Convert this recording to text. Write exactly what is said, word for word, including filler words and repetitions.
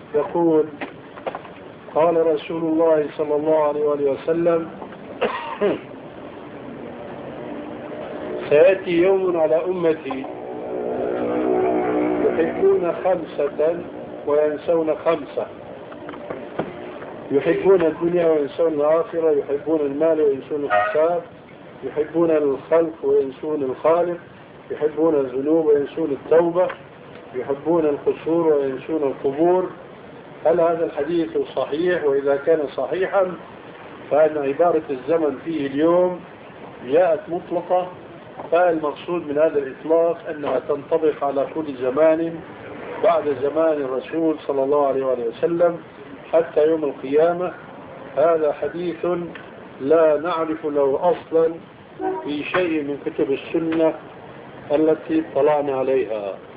يقول: قال رسول الله صلى الله عليه وآله وسلم: سيأتي يوم على أمتي يحبون خمسة وينسون خمسة، يحبون الدنيا وينسون الآخرة، يحبون المال وينسون الحساب، يحبون الخلق وينسون الخالق، يحبون الذنوب وينسون التوبة، يحبون القصور وينسون القبور. هل هذا الحديث صحيح؟ وإذا كان صحيحا فإن عبارة الزمن فيه اليوم جاءت مطلقة، فالمقصود من هذا الإطلاق أنها تنطبق على كل زمان بعد زمان الرسول صلى الله عليه وسلم حتى يوم القيامة. هذا حديث لا نعرف له أصلا في شيء من كتب السنة التي اطلعنا عليها.